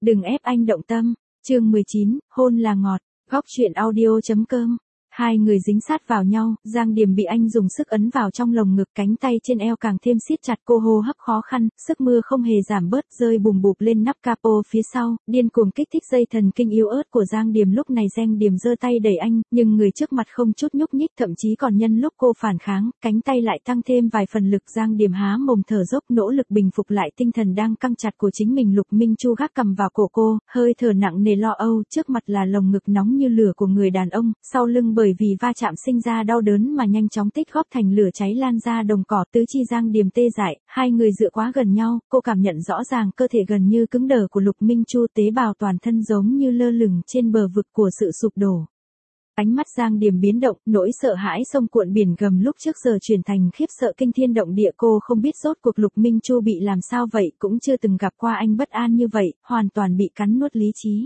Đừng ép anh động tâm. Chương 19, hôn là ngọt. Góc truyện audio.com. Hai người dính sát vào nhau, Giang Điềm bị anh dùng sức ấn vào trong lồng ngực, cánh tay trên eo càng thêm siết chặt, cô hô hấp khó khăn, sức mưa không hề giảm bớt, rơi bùm bụp lên nắp capo phía sau, điên cuồng kích thích dây thần kinh yếu ớt của Giang Điềm. Lúc này Giang Điềm giơ tay đẩy anh, nhưng người trước mặt không chút nhúc nhích, thậm chí còn nhân lúc cô phản kháng, cánh tay lại tăng thêm vài phần lực. Giang Điềm há mồm thở dốc, nỗ lực bình phục lại tinh thần đang căng chặt của chính mình. Lục Minh Chu gác cầm vào cổ cô, hơi thở nặng nề lo âu, trước mặt là lồng ngực nóng như lửa của người đàn ông, sau lưng bởi vì va chạm sinh ra đau đớn mà nhanh chóng tích góp thành lửa cháy lan ra đồng cỏ, tứ chi Giang Điềm tê dại, hai người dựa quá gần nhau, cô cảm nhận rõ ràng cơ thể gần như cứng đờ của Lục Minh Chu, tế bào toàn thân giống như lơ lửng trên bờ vực của sự sụp đổ. Ánh mắt Giang Điềm biến động, nỗi sợ hãi sông cuộn biển gầm lúc trước giờ chuyển thành khiếp sợ kinh thiên động địa. Cô không biết rốt cuộc Lục Minh Chu bị làm sao vậy, cũng chưa từng gặp qua anh bất an như vậy, hoàn toàn bị cắn nuốt lý trí.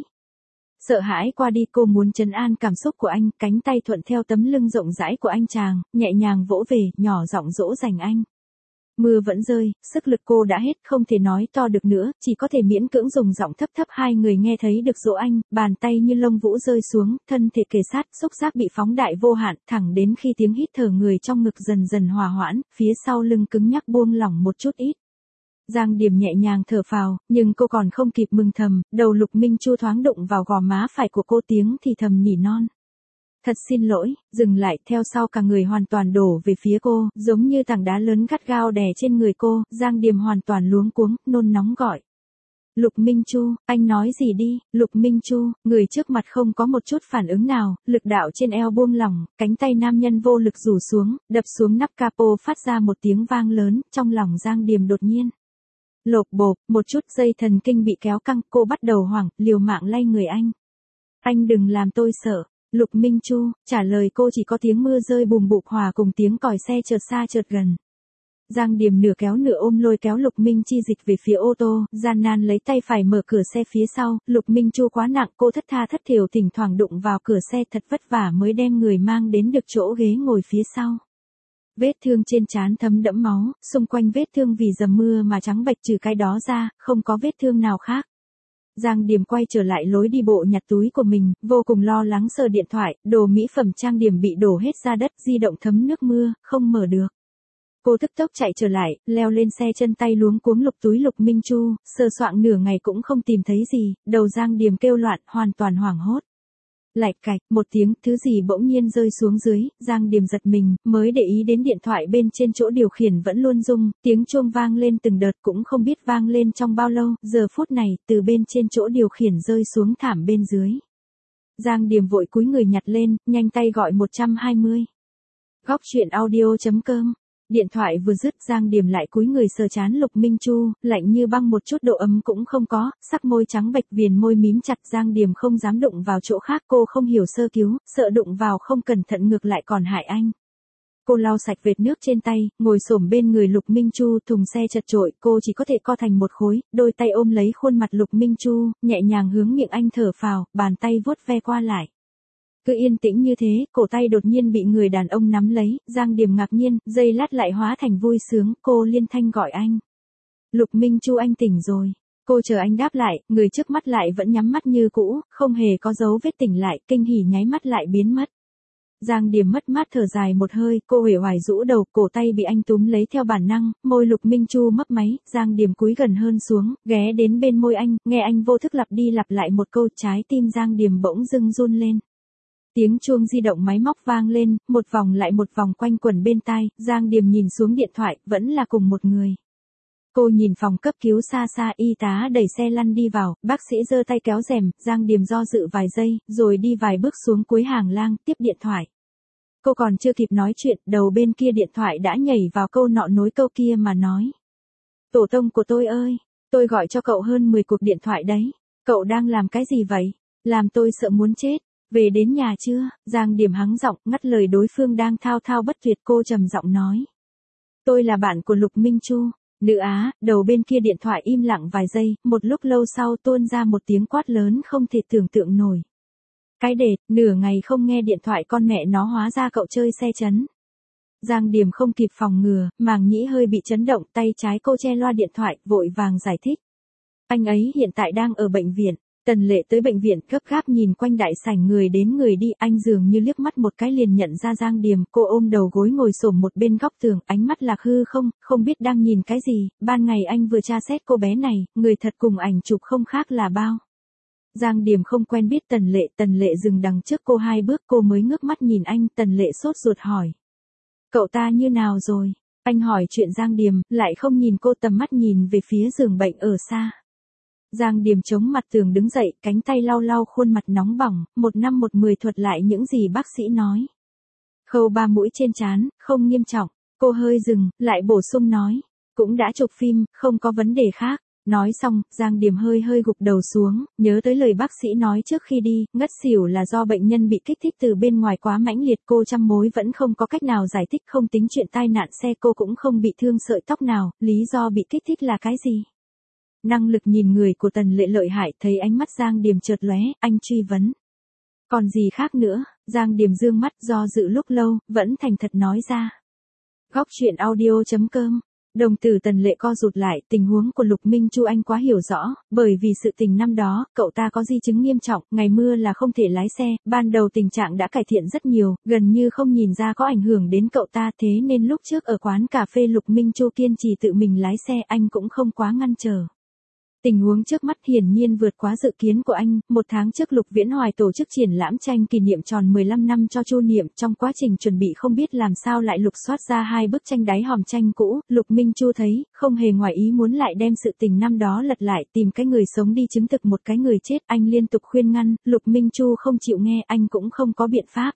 Sợ hãi qua đi, cô muốn trấn an cảm xúc của anh, cánh tay thuận theo tấm lưng rộng rãi của anh chàng, nhẹ nhàng vỗ về, nhỏ giọng dỗ dành anh. Mưa vẫn rơi, sức lực cô đã hết, không thể nói to được nữa, chỉ có thể miễn cưỡng dùng giọng thấp thấp. Hai người nghe thấy được dỗ anh, bàn tay như lông vũ rơi xuống, thân thể kề sát, xúc giác bị phóng đại vô hạn, thẳng đến khi tiếng hít thở người trong ngực dần dần hòa hoãn, phía sau lưng cứng nhắc buông lỏng một chút ít. Giang Điềm nhẹ nhàng thở phào, nhưng cô còn không kịp mừng thầm, đầu Lục Minh Chu thoáng đụng vào gò má phải của cô, tiếng thì thầm nỉ non. Thật xin lỗi, dừng lại, theo sau cả người hoàn toàn đổ về phía cô, giống như tảng đá lớn gắt gao đè trên người cô. Giang Điềm hoàn toàn luống cuống, nôn nóng gọi. Lục Minh Chu, anh nói gì đi. Lục Minh Chu, người trước mặt không có một chút phản ứng nào, lực đạo trên eo buông lỏng, cánh tay nam nhân vô lực rủ xuống, đập xuống nắp capo phát ra một tiếng vang lớn, trong lòng Giang Điềm đột nhiên lộp bộp, một chút dây thần kinh bị kéo căng, cô bắt đầu hoảng, liều mạng lay người anh. Anh đừng làm tôi sợ. Lục Minh Chu, trả lời cô chỉ có tiếng mưa rơi bùm bụp hòa cùng tiếng còi xe chợt xa chợt gần. Giang Điềm nửa kéo nửa ôm lôi kéo Lục Minh Chi dịch về phía ô tô, gian nan lấy tay phải mở cửa xe phía sau. Lục Minh Chu quá nặng, cô thất tha thất thểu thỉnh thoảng đụng vào cửa xe, thật vất vả mới đem người mang đến được chỗ ghế ngồi phía sau. Vết thương trên trán thấm đẫm máu, xung quanh vết thương vì dầm mưa mà trắng bệch, trừ cái đó ra, không có vết thương nào khác. Giang Điềm quay trở lại lối đi bộ nhặt túi của mình, vô cùng lo lắng sờ điện thoại, đồ mỹ phẩm trang điểm bị đổ hết ra đất, di động thấm nước mưa, không mở được. Cô tức tốc chạy trở lại, leo lên xe, chân tay luống cuống lục túi Lục Minh Chu, sờ soạng nửa ngày cũng không tìm thấy gì, đầu Giang Điềm kêu loạn, hoàn toàn hoảng hốt. Lạch cạch, một tiếng, thứ gì bỗng nhiên rơi xuống dưới, Giang Điềm giật mình, mới để ý đến điện thoại bên trên chỗ điều khiển vẫn luôn rung, tiếng chuông vang lên từng đợt, cũng không biết vang lên trong bao lâu. Giờ phút này, từ bên trên chỗ điều khiển rơi xuống thảm bên dưới. Giang Điềm vội cúi người nhặt lên, nhanh tay gọi 120. Góc truyện audio.com. Điện thoại vừa dứt, Giang Điềm lại cúi người sờ trán Lục Minh Chu, lạnh như băng, một chút độ ấm cũng không có, sắc môi trắng bệch, viền môi mím chặt. Giang Điềm không dám đụng vào chỗ khác, cô không hiểu sơ cứu, sợ đụng vào không cẩn thận ngược lại còn hại anh. Cô lau sạch vệt nước trên tay, ngồi xổm bên người Lục Minh Chu, thùng xe chật chội, cô chỉ có thể co thành một khối, đôi tay ôm lấy khuôn mặt Lục Minh Chu, nhẹ nhàng hướng miệng anh thở phào, bàn tay vuốt ve qua lại. Cứ yên tĩnh như thế, cổ tay đột nhiên bị người đàn ông nắm lấy, Giang Điềm ngạc nhiên, giây lát lại hóa thành vui sướng, cô liên thanh gọi anh. Lục Minh Chu, anh tỉnh rồi. Cô chờ anh đáp lại, người trước mắt lại vẫn nhắm mắt như cũ, không hề có dấu vết tỉnh lại, kinh hỉ nháy mắt lại biến mất. Giang Điềm mất mát thở dài một hơi, cô uể oải rũ đầu, cổ tay bị anh túm lấy theo bản năng, môi Lục Minh Chu mấp máy. Giang Điềm cúi gần hơn xuống, ghé đến bên môi anh, nghe anh vô thức lặp đi lặp lại một câu, trái tim Giang Điềm bỗng dưng run lên. Tiếng chuông di động máy móc vang lên, một vòng lại một vòng quanh quẩn bên tai. Giang Điềm nhìn xuống điện thoại, vẫn là cùng một người. Cô nhìn phòng cấp cứu xa xa, y tá đẩy xe lăn đi vào, bác sĩ giơ tay kéo rèm. Giang Điềm do dự vài giây, rồi đi vài bước xuống cuối hàng lang, tiếp điện thoại. Cô còn chưa kịp nói chuyện, đầu bên kia điện thoại đã nhảy vào câu nọ nối câu kia mà nói. Tổ tông của tôi ơi, tôi gọi cho cậu hơn 10 cuộc điện thoại đấy. Cậu đang làm cái gì vậy? Làm tôi sợ muốn chết. Về đến nhà chưa? Giang Điềm hắng giọng, ngắt lời đối phương đang thao thao bất tuyệt. Cô trầm giọng nói. Tôi là bạn của Lục Minh Chu. Nữ á, đầu bên kia điện thoại im lặng vài giây, một lúc lâu sau tuôn ra một tiếng quát lớn không thể tưởng tượng nổi. Cái đệt, nửa ngày không nghe điện thoại con mẹ nó, hóa ra cậu chơi xe chấn. Giang Điềm không kịp phòng ngừa, màng nhĩ hơi bị chấn động, tay trái cô che loa điện thoại, vội vàng giải thích. Anh ấy hiện tại đang ở bệnh viện. Tần Lệ tới bệnh viện gấp gáp nhìn quanh đại sảnh người đến người đi, anh dường như liếc mắt một cái liền nhận ra Giang Điềm, cô ôm đầu gối ngồi xổm một bên góc tường, ánh mắt lạc hư không biết đang nhìn cái gì, ban ngày anh vừa tra xét cô bé này, người thật cùng ảnh chụp không khác là bao. Giang Điềm không quen biết Tần Lệ dừng đằng trước cô 2 bước cô mới ngước mắt nhìn anh, Tần Lệ sốt ruột hỏi. Cậu ta như nào rồi? Anh hỏi chuyện Giang Điềm, lại không nhìn cô tầm mắt nhìn về phía giường bệnh ở xa. Giang Điềm chống mặt tường đứng dậy, cánh tay lau lau khuôn mặt nóng bỏng, 1 năm 1 10 thuật lại những gì bác sĩ nói. Khâu 3 mũi trên trán, không nghiêm trọng, cô hơi dừng, lại bổ sung nói. Cũng đã chụp phim, không có vấn đề khác. Nói xong, Giang Điềm hơi gục đầu xuống, nhớ tới lời bác sĩ nói trước khi đi, ngất xỉu là do bệnh nhân bị kích thích từ bên ngoài quá mãnh liệt, cô trăm mối vẫn không có cách nào giải thích, không tính chuyện tai nạn xe cô cũng không bị thương sợi tóc nào, lý do bị kích thích là cái gì? Năng lực nhìn người của Tần Lệ lợi hại, thấy ánh mắt Giang Điềm chợt lóe, anh truy vấn. Còn gì khác nữa? Giang Điềm dương mắt do dự lúc lâu, vẫn thành thật nói ra. Góc chuyện audio.com. Đồng tử Tần Lệ co rụt lại, tình huống của Lục Minh Chu anh quá hiểu rõ, bởi vì sự tình năm đó, cậu ta có di chứng nghiêm trọng, ngày mưa là không thể lái xe, ban đầu tình trạng đã cải thiện rất nhiều, gần như không nhìn ra có ảnh hưởng đến cậu ta, thế nên lúc trước ở quán cà phê Lục Minh Chu kiên trì tự mình lái xe, anh cũng không quá ngăn trở. Tình huống trước mắt hiển nhiên vượt quá dự kiến của anh, 1 tháng trước Lục Viễn Hoài tổ chức triển lãm tranh kỷ niệm tròn 15 năm cho Chu Niệm, trong quá trình chuẩn bị không biết làm sao lại lục soát ra 2 bức tranh đáy hòm tranh cũ, Lục Minh Chu thấy, không hề ngoài ý muốn lại đem sự tình năm đó lật lại, tìm cái người sống đi chứng thực một cái người chết, anh liên tục khuyên ngăn, Lục Minh Chu không chịu nghe, anh cũng không có biện pháp.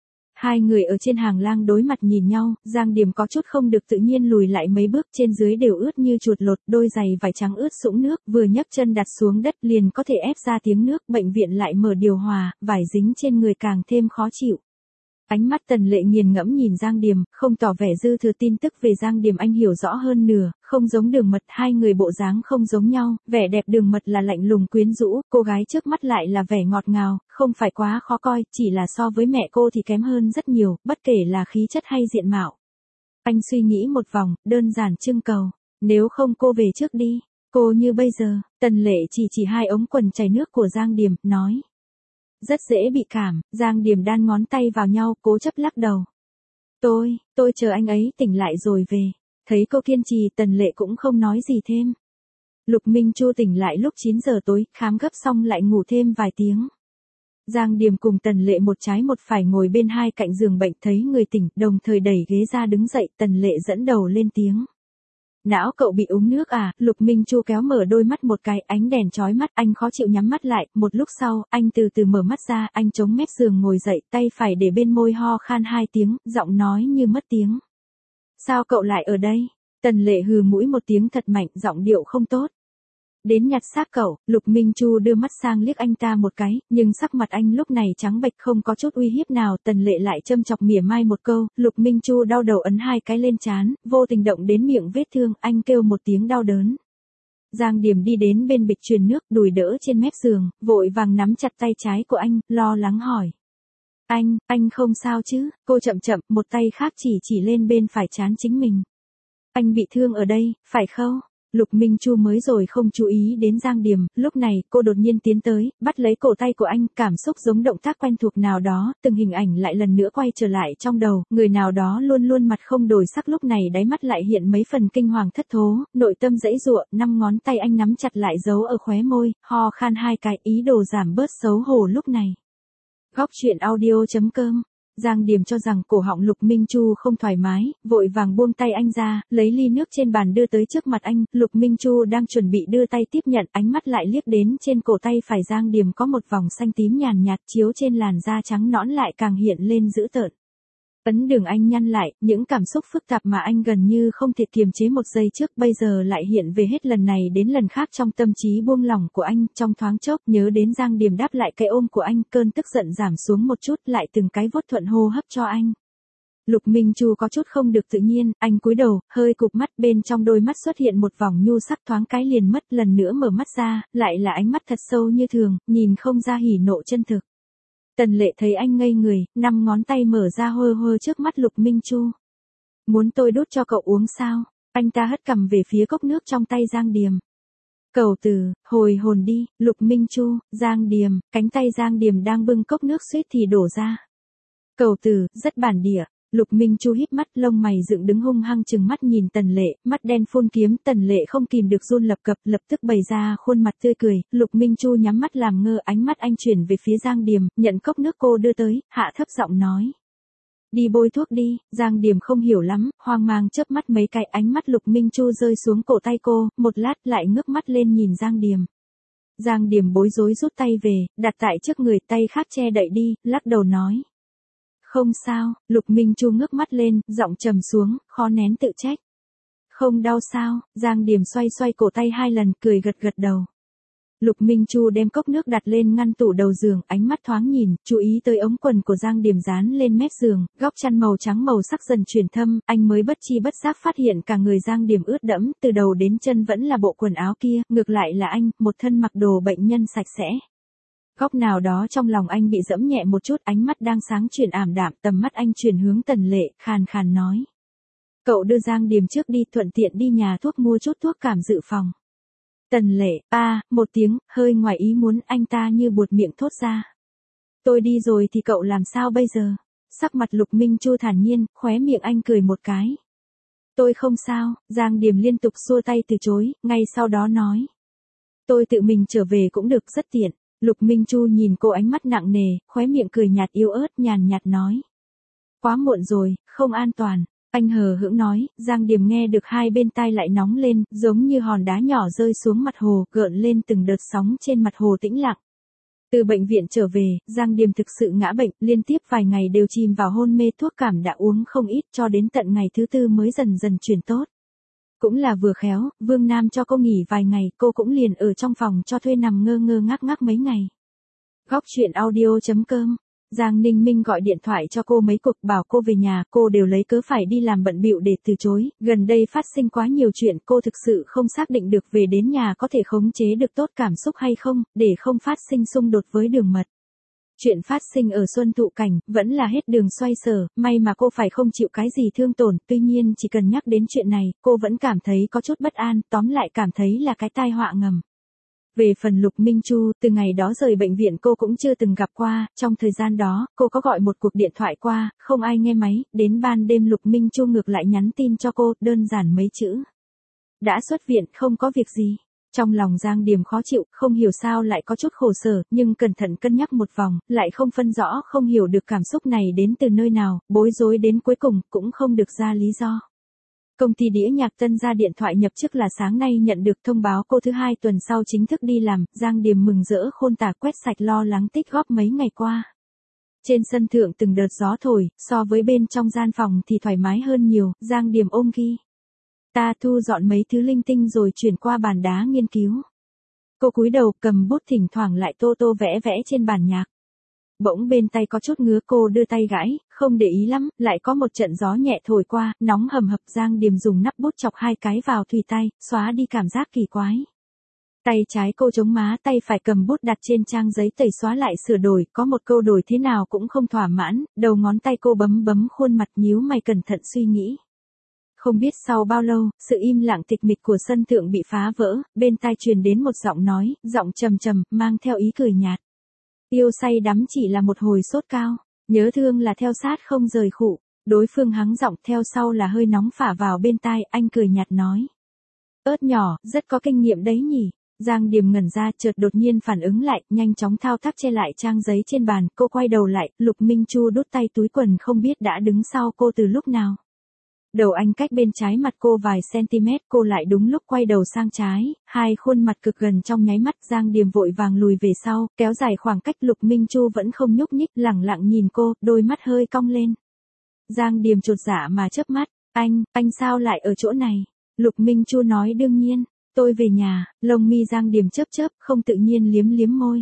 2 người ở trên hàng lang đối mặt nhìn nhau, Giang Điềm có chút không được tự nhiên lùi lại mấy bước, trên dưới đều ướt như chuột lột, đôi giày vải trắng ướt sũng nước, vừa nhấc chân đặt xuống đất liền có thể ép ra tiếng nước, bệnh viện lại mở điều hòa, vải dính trên người càng thêm khó chịu. Ánh mắt Tần Lệ nghiền ngẫm nhìn Giang Điềm, không tỏ vẻ dư thừa tin tức về Giang Điềm anh hiểu rõ hơn nửa, không giống Đường Mật, 2 người bộ dáng không giống nhau, vẻ đẹp Đường Mật là lạnh lùng quyến rũ, cô gái trước mắt lại là vẻ ngọt ngào, không phải quá khó coi, chỉ là so với mẹ cô thì kém hơn rất nhiều, bất kể là khí chất hay diện mạo. Anh suy nghĩ một vòng, đơn giản trưng cầu, nếu không cô về trước đi, cô như bây giờ, Tần Lệ chỉ 2 ống quần chảy nước của Giang Điềm, nói. Rất dễ bị cảm, Giang Điềm đan ngón tay vào nhau, cố chấp lắc đầu. Tôi chờ anh ấy tỉnh lại rồi về. Thấy cô kiên trì, Tần Lệ cũng không nói gì thêm. Lục Minh Chu tỉnh lại lúc 9 giờ tối, khám gấp xong lại ngủ thêm vài tiếng. Giang Điềm cùng Tần Lệ một trái một phải ngồi bên hai cạnh giường bệnh, thấy người tỉnh, đồng thời đẩy ghế ra đứng dậy, Tần Lệ dẫn đầu lên tiếng. Não cậu bị uống nước à? Lục Minh Chu kéo mở đôi mắt một cái, ánh đèn chói mắt, anh khó chịu nhắm mắt lại, một lúc sau, anh từ từ mở mắt ra, anh chống mép giường ngồi dậy, tay phải để bên môi ho khan 2 tiếng, giọng nói như mất tiếng. Sao cậu lại ở đây? Tần Lệ hừ mũi một tiếng thật mạnh, giọng điệu không tốt. Đến nhặt xác cậu, Lục Minh Chu đưa mắt sang liếc anh ta một cái, nhưng sắc mặt anh lúc này trắng bệch không có chút uy hiếp nào, Tần Lệ lại châm chọc mỉa mai một câu, Lục Minh Chu đau đầu ấn 2 cái lên trán, vô tình động đến miệng vết thương, anh kêu một tiếng đau đớn. Giang Điềm đi đến bên bịch truyền nước, đùi đỡ trên mép giường, vội vàng nắm chặt tay trái của anh, lo lắng hỏi. Anh không sao chứ? Cô chậm chậm, một tay khác chỉ lên bên phải trán chính mình. Anh bị thương ở đây, phải không? Lục Minh Chu mới rồi không chú ý đến Giang Điềm, lúc này, cô đột nhiên tiến tới, bắt lấy cổ tay của anh, cảm xúc giống động tác quen thuộc nào đó, từng hình ảnh lại lần nữa quay trở lại trong đầu, người nào đó luôn luôn mặt không đổi sắc lúc này đáy mắt lại hiện mấy phần kinh hoàng thất thố, nội tâm dãy giụa, 5 ngón tay anh nắm chặt lại giấu ở khóe môi, ho khan 2 cái, ý đồ giảm bớt xấu hổ lúc này. Góc chuyện audio.com. Giang Điềm cho rằng cổ họng Lục Minh Chu không thoải mái, vội vàng buông tay anh ra, lấy ly nước trên bàn đưa tới trước mặt anh, Lục Minh Chu đang chuẩn bị đưa tay tiếp nhận, ánh mắt lại liếc đến trên cổ tay phải Giang Điềm có một vòng xanh tím nhàn nhạt chiếu trên làn da trắng nõn lại càng hiện lên dữ tợn. Ấn đường anh nhăn lại, những cảm xúc phức tạp mà anh gần như không thể kiềm chế một giây trước bây giờ lại hiện về hết lần này đến lần khác trong tâm trí buông lỏng của anh, trong thoáng chốc nhớ đến Giang Điềm đáp lại cái ôm của anh, cơn tức giận giảm xuống một chút lại từng cái vuốt thuận hô hấp cho anh. Lục Minh Chu có chút không được tự nhiên, anh cúi đầu, hơi cụp mắt, bên trong đôi mắt xuất hiện một vòng nhu sắc thoáng cái liền mất, lần nữa mở mắt ra, lại là ánh mắt thật sâu như thường, nhìn không ra hỉ nộ chân thực. Tần Lệ thấy anh ngây người, 5 ngón tay mở ra hơ hơ trước mắt Lục Minh Chu. Muốn tôi đút cho cậu uống sao? Anh ta hất cằm về phía cốc nước trong tay Giang Điềm. Cầu Tử, hồi hồn đi, Lục Minh Chu, Giang Điềm, cánh tay Giang Điềm đang bưng cốc nước suýt thì đổ ra. Cầu Tử, rất bản địa. Lục Minh Chu híp mắt, lông mày dựng đứng hung hăng chừng mắt nhìn Tần Lệ, mắt đen phun kiếm. Tần Lệ không kìm được run lập cập, lập tức bày ra khuôn mặt tươi cười. Lục Minh Chu nhắm mắt làm ngơ, ánh mắt anh chuyển về phía Giang Điềm, nhận cốc nước cô đưa tới, hạ thấp giọng nói. Đi bôi thuốc đi. Giang Điềm không hiểu lắm, hoang mang chớp mắt mấy cái, ánh mắt Lục Minh Chu rơi xuống cổ tay cô, một lát lại ngước mắt lên nhìn Giang Điềm. Giang Điềm bối rối rút tay về, đặt tại trước người, tay khác che đậy đi, lắc đầu nói. Không sao. Lục Minh Chu ngước mắt lên, giọng trầm xuống, khó nén tự trách. Không đau sao? Giang Điềm xoay xoay cổ tay 2 lần, cười gật gật đầu. Lục Minh Chu đem cốc nước đặt lên ngăn tủ đầu giường, ánh mắt thoáng nhìn, chú ý tới ống quần của Giang Điềm dán lên mép giường, góc chăn màu trắng màu sắc dần chuyển thâm, anh mới bất chi bất giác phát hiện cả người Giang Điềm ướt đẫm, từ đầu đến chân vẫn là bộ quần áo kia, ngược lại là anh, một thân mặc đồ bệnh nhân sạch sẽ. Góc nào đó trong lòng anh bị dẫm nhẹ một chút, ánh mắt đang sáng chuyển ảm đạm, tầm mắt anh chuyển hướng Tần Lệ, khàn khàn nói. Cậu đưa Giang Điềm trước đi, thuận tiện đi nhà thuốc mua chút thuốc cảm dự phòng. Tần Lệ, một tiếng, hơi ngoài ý muốn, anh ta như buột miệng thốt ra. Tôi đi rồi thì cậu làm sao bây giờ? Sắc mặt Lục Minh Chu thản nhiên, khóe miệng anh cười một cái. Tôi không sao. Giang Điềm liên tục xua tay từ chối, ngay sau đó nói. Tôi tự mình trở về cũng được, rất tiện. Lục Minh Chu nhìn cô ánh mắt nặng nề, khóe miệng cười nhạt yếu ớt, nhàn nhạt nói. Quá muộn rồi, không an toàn. Anh hờ hững nói. Giang Điềm nghe được hai bên tai lại nóng lên, giống như hòn đá nhỏ rơi xuống mặt hồ, gợn lên từng đợt sóng trên mặt hồ tĩnh lặng. Từ bệnh viện trở về, Giang Điềm thực sự ngã bệnh, liên tiếp vài ngày đều chìm vào hôn mê, thuốc cảm đã uống không ít, cho đến tận ngày thứ 4 mới dần dần chuyển tốt. Cũng là vừa khéo, Vương Nam cho cô nghỉ vài ngày, cô cũng liền ở trong phòng cho thuê nằm ngơ ngơ ngác ngác mấy ngày. Góc truyện audio.com. Giang Ninh Minh gọi điện thoại cho cô mấy cuộc, bảo cô về nhà, cô đều lấy cớ phải đi làm bận bịu để từ chối. Gần đây phát sinh quá nhiều chuyện, cô thực sự không xác định được về đến nhà có thể khống chế được tốt cảm xúc hay không, để không phát sinh xung đột với Đường Mật. Chuyện phát sinh ở Xuân Thụ Cảnh, vẫn là hết đường xoay sở, may mà cô phải không chịu cái gì thương tổn, tuy nhiên chỉ cần nhắc đến chuyện này, cô vẫn cảm thấy có chút bất an, tóm lại cảm thấy là cái tai họa ngầm. Về phần Lục Minh Chu, từ ngày đó rời bệnh viện cô cũng chưa từng gặp qua, trong thời gian đó, cô có gọi một cuộc điện thoại qua, không ai nghe máy, đến ban đêm Lục Minh Chu ngược lại nhắn tin cho cô, đơn giản mấy chữ. Đã xuất viện, không có việc gì. Trong lòng Giang Điềm khó chịu, không hiểu sao lại có chút khổ sở, nhưng cẩn thận cân nhắc một vòng, lại không phân rõ, không hiểu được cảm xúc này đến từ nơi nào, bối rối đến cuối cùng, cũng không được ra lý do. Công ty đĩa nhạc Tân ra điện thoại nhập chức là sáng nay nhận được thông báo cô thứ 2 tuần sau chính thức đi làm, Giang Điềm mừng rỡ khôn tả quét sạch lo lắng tích góp mấy ngày qua. Trên sân thượng từng đợt gió thổi, so với bên trong gian phòng thì thoải mái hơn nhiều, Giang Điềm ôm ghi. Ta thu dọn mấy thứ linh tinh rồi chuyển qua bàn đá nghiên cứu. Cô cúi đầu cầm bút thỉnh thoảng lại tô tô vẽ vẽ trên bàn nhạc. Bỗng bên tay có chút ngứa, cô đưa tay gãi, không để ý lắm, lại có một trận gió nhẹ thổi qua, nóng hầm hập. Giang Điềm dùng nắp bút chọc 2 cái vào thùy tay, xóa đi cảm giác kỳ quái. Tay trái cô chống má, tay phải cầm bút đặt trên trang giấy tẩy xóa lại sửa đổi, có một câu đổi thế nào cũng không thỏa mãn, đầu ngón tay cô bấm bấm khuôn mặt, nhíu mày cẩn thận suy nghĩ. Không biết sau bao lâu, sự im lặng tịch mịch của sân thượng bị phá vỡ, bên tai truyền đến một giọng nói, giọng trầm trầm, mang theo ý cười nhạt. Yêu say đắm chỉ là một hồi sốt cao, nhớ thương là theo sát không rời khụ. Đối phương hắng giọng, theo sau là hơi nóng phả vào bên tai, anh cười nhạt nói. Ớt nhỏ, rất có kinh nghiệm đấy nhỉ. Giang Điềm ngẩn ra, chợt đột nhiên phản ứng lại, nhanh chóng thao tác che lại trang giấy trên bàn, cô quay đầu lại, Lục Minh Chu đút tay túi quần không biết đã đứng sau cô từ lúc nào. Đầu anh cách bên trái mặt cô vài cm, cô lại đúng lúc quay đầu sang trái, hai khuôn mặt cực gần trong nháy mắt. Giang Điềm vội vàng lùi về sau, kéo dài khoảng cách. Lục Minh Chu vẫn không nhúc nhích, lẳng lặng nhìn cô, đôi mắt hơi cong lên. Giang Điềm chột dạ mà chớp mắt, anh sao lại ở chỗ này? Lục Minh Chu nói đương nhiên, tôi về nhà. Lông mi Giang Điềm chớp chớp, không tự nhiên liếm liếm môi.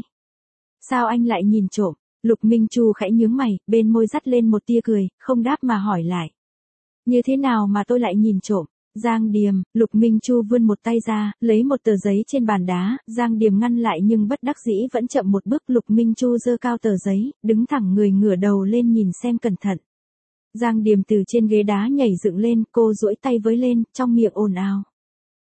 Sao anh lại nhìn trộm? Lục Minh Chu khẽ nhướng mày, bên môi dắt lên một tia cười, không đáp mà hỏi lại. Như thế nào mà tôi lại nhìn trộm? Giang Điềm, Lục Minh Chu vươn một tay ra, lấy một tờ giấy trên bàn đá, Giang Điềm ngăn lại nhưng bất đắc dĩ vẫn chậm một bước. Lục Minh Chu giơ cao tờ giấy, đứng thẳng người ngửa đầu lên nhìn xem cẩn thận. Giang Điềm từ trên ghế đá nhảy dựng lên, cô duỗi tay với lên, trong miệng ồn ào.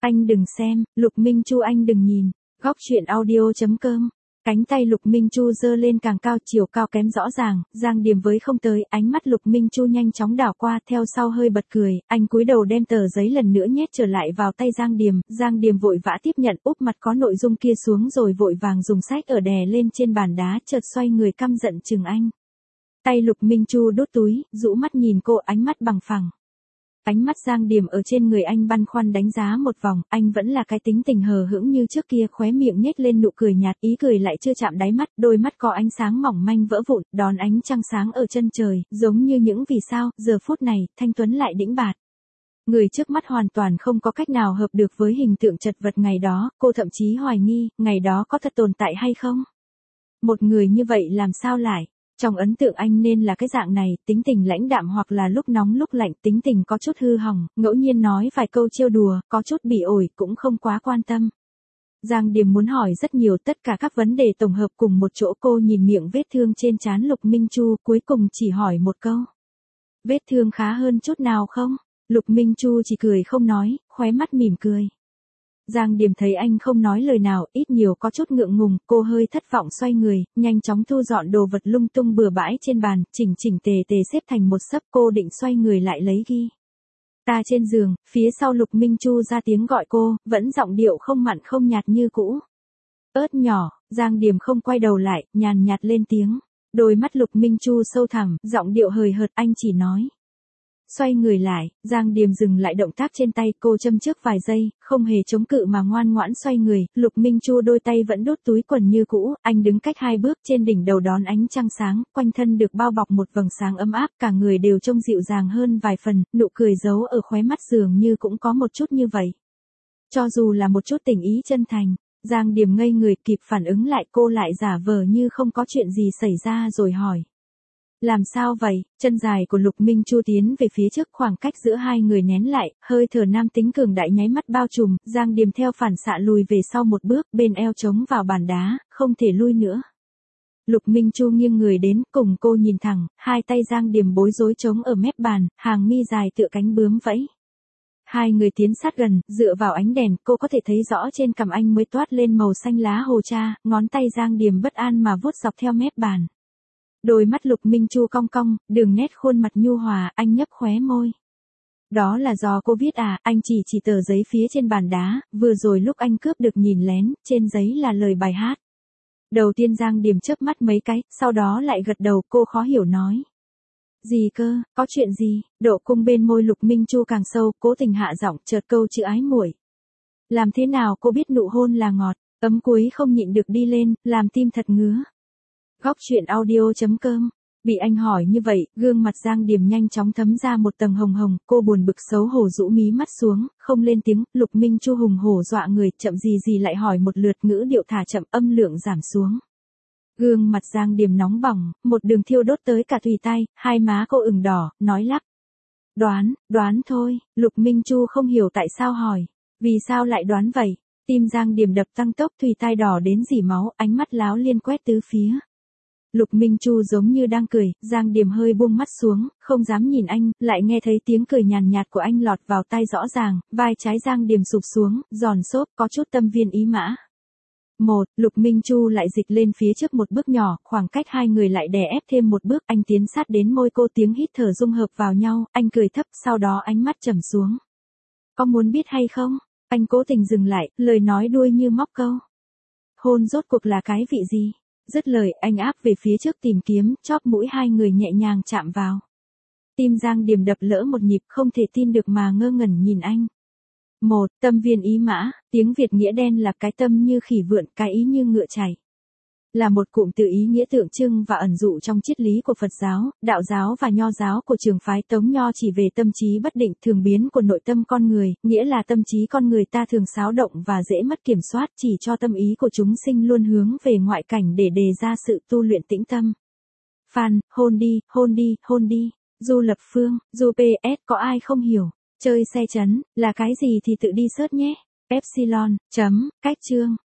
Anh đừng xem, Lục Minh Chu anh đừng nhìn. Góc chuyện audio.com. Cánh tay Lục Minh Chu giơ lên càng cao, chiều cao kém rõ ràng, Giang Điềm với không tới, ánh mắt Lục Minh Chu nhanh chóng đảo qua, theo sau hơi bật cười, anh cúi đầu đem tờ giấy lần nữa nhét trở lại vào tay Giang Điềm vội vã tiếp nhận, úp mặt có nội dung kia xuống rồi vội vàng dùng sách ở đè lên trên bàn đá, chợt xoay người căm giận chừng anh. Tay Lục Minh Chu đút túi, rũ mắt nhìn cô, ánh mắt bằng phẳng. Ánh mắt Giang Điềm ở trên người anh băn khoăn đánh giá một vòng, anh vẫn là cái tính tình hờ hững như trước kia, khóe miệng nhếch lên nụ cười nhạt, ý cười lại chưa chạm đáy mắt, đôi mắt có ánh sáng mỏng manh vỡ vụn, đón ánh trăng sáng ở chân trời, giống như những vì sao, giờ phút này, thanh tuấn lại đĩnh bạt. Người trước mắt hoàn toàn không có cách nào hợp được với hình tượng chật vật ngày đó, cô thậm chí hoài nghi, ngày đó có thật tồn tại hay không? Một người như vậy làm sao lại? Trong ấn tượng anh nên là cái dạng này, tính tình lãnh đạm hoặc là lúc nóng lúc lạnh, tính tình có chút hư hỏng, ngẫu nhiên nói vài câu trêu đùa, có chút bị ổi, cũng không quá quan tâm. Giang Điềm muốn hỏi rất nhiều, tất cả các vấn đề tổng hợp cùng một chỗ, cô nhìn miệng vết thương trên trán Lục Minh Chu, cuối cùng chỉ hỏi một câu. Vết thương khá hơn chút nào không? Lục Minh Chu chỉ cười không nói, khóe mắt mỉm cười. Giang Điềm thấy anh không nói lời nào, ít nhiều có chút ngượng ngùng, cô hơi thất vọng xoay người, nhanh chóng thu dọn đồ vật lung tung bừa bãi trên bàn, chỉnh tề xếp thành một xấp, cô định xoay người lại lấy ghi. Ta trên giường, phía sau Lục Minh Chu ra tiếng gọi cô, vẫn giọng điệu không mặn không nhạt như cũ. Ớt nhỏ, Giang Điềm không quay đầu lại, nhàn nhạt lên tiếng. Đôi mắt Lục Minh Chu sâu thẳm, giọng điệu hời hợt, anh chỉ nói. Xoay người lại, Giang Điềm dừng lại động tác trên tay, cô châm trước vài giây, không hề chống cự mà ngoan ngoãn xoay người, Lục Minh Chu đôi tay vẫn đút túi quần như cũ, anh đứng cách 2 bước trên đỉnh đầu đón ánh trăng sáng, quanh thân được bao bọc một vầng sáng ấm áp, cả người đều trông dịu dàng hơn vài phần, nụ cười giấu ở khóe mắt dường như cũng có một chút như vậy. Cho dù là một chút tình ý chân thành, Giang Điềm ngây người, kịp phản ứng lại, cô lại giả vờ như không có chuyện gì xảy ra rồi hỏi. Làm sao vậy? Chân dài của Lục Minh Chu tiến về phía trước, khoảng cách giữa hai người nén lại, hơi thở nam tính cường đại nháy mắt bao trùm, Giang Điềm theo phản xạ lùi về sau một bước, bên eo chống vào bàn đá, không thể lui nữa. Lục Minh Chu nghiêng người đến, cùng cô nhìn thẳng, hai tay Giang Điềm bối rối chống ở mép bàn, hàng mi dài tựa cánh bướm vẫy. Hai người tiến sát gần, dựa vào ánh đèn, cô có thể thấy rõ trên cằm anh mới toát lên màu xanh lá hồ cha, ngón tay Giang Điềm bất an mà vuốt dọc theo mép bàn. Đôi mắt Lục Minh Chu cong cong, đường nét khuôn mặt nhu hòa, anh nhấp khóe môi. Đó là do cô viết à, anh chỉ tờ giấy phía trên bàn đá, vừa rồi lúc anh cướp được nhìn lén, trên giấy là lời bài hát. Đầu tiên Giang Điềm chớp mắt mấy cái, sau đó lại gật đầu, cô khó hiểu nói. Gì cơ, có chuyện gì? Độ cung bên môi Lục Minh Chu càng sâu, cố tình hạ giọng, chợt câu chữ ái muội. Làm thế nào cô biết nụ hôn là ngọt, ấm cuối không nhịn được đi lên, làm tim thật ngứa. Góc chuyện audio.com. Bị anh hỏi như vậy, gương mặt Giang Điềm nhanh chóng thấm ra một tầng hồng hồng, cô buồn bực xấu hổ rũ mí mắt xuống, không lên tiếng, Lục Minh Chu hùng hổ dọa người, chậm gì lại hỏi một lượt, ngữ điệu thả chậm, âm lượng giảm xuống. Gương mặt Giang Điềm nóng bỏng, một đường thiêu đốt tới cả tùy tay, hai má cô ửng đỏ, nói lắp. Đoán thôi, Lục Minh Chu không hiểu tại sao hỏi. Vì sao lại đoán vậy? Tim Giang Điềm đập tăng tốc, tùy tai đỏ đến rỉ máu, ánh mắt láo liên quét tứ phía. Lục Minh Chu giống như đang cười, Giang Điềm hơi buông mắt xuống, không dám nhìn anh, lại nghe thấy tiếng cười nhàn nhạt của anh lọt vào tai rõ ràng, vai trái Giang Điềm sụp xuống, giòn xốp, có chút tâm viên ý mã. Lục Minh Chu lại dịch lên phía trước một bước nhỏ, khoảng cách hai người lại đè ép thêm một bước, anh tiến sát đến môi cô, tiếng hít thở dung hợp vào nhau, anh cười thấp, sau đó ánh mắt trầm xuống. Có muốn biết hay không? Anh cố tình dừng lại, lời nói đuôi như móc câu. Hôn rốt cuộc là cái vị gì? Dứt lời, anh áp về phía trước tìm kiếm, chóp mũi hai người nhẹ nhàng chạm vào. Tim Giang Điềm đập lỡ một nhịp, không thể tin được mà ngơ ngẩn nhìn anh. Tâm viên ý mã, tiếng Việt nghĩa đen là cái tâm như khỉ vượn, cái ý như ngựa chạy. Là một cụm từ ý nghĩa tượng trưng và ẩn dụ trong triết lý của Phật giáo, Đạo giáo và Nho giáo của trường phái Tống Nho, chỉ về tâm trí bất định thường biến của nội tâm con người, nghĩa là tâm trí con người ta thường xáo động và dễ mất kiểm soát, chỉ cho tâm ý của chúng sinh luôn hướng về ngoại cảnh để đề ra sự tu luyện tĩnh tâm. Fan, hôn đi. Du Lập Phương, Du PS, có ai không hiểu? Chơi xe chấn, là cái gì thì tự đi search nhé. Epsilon, cách chương.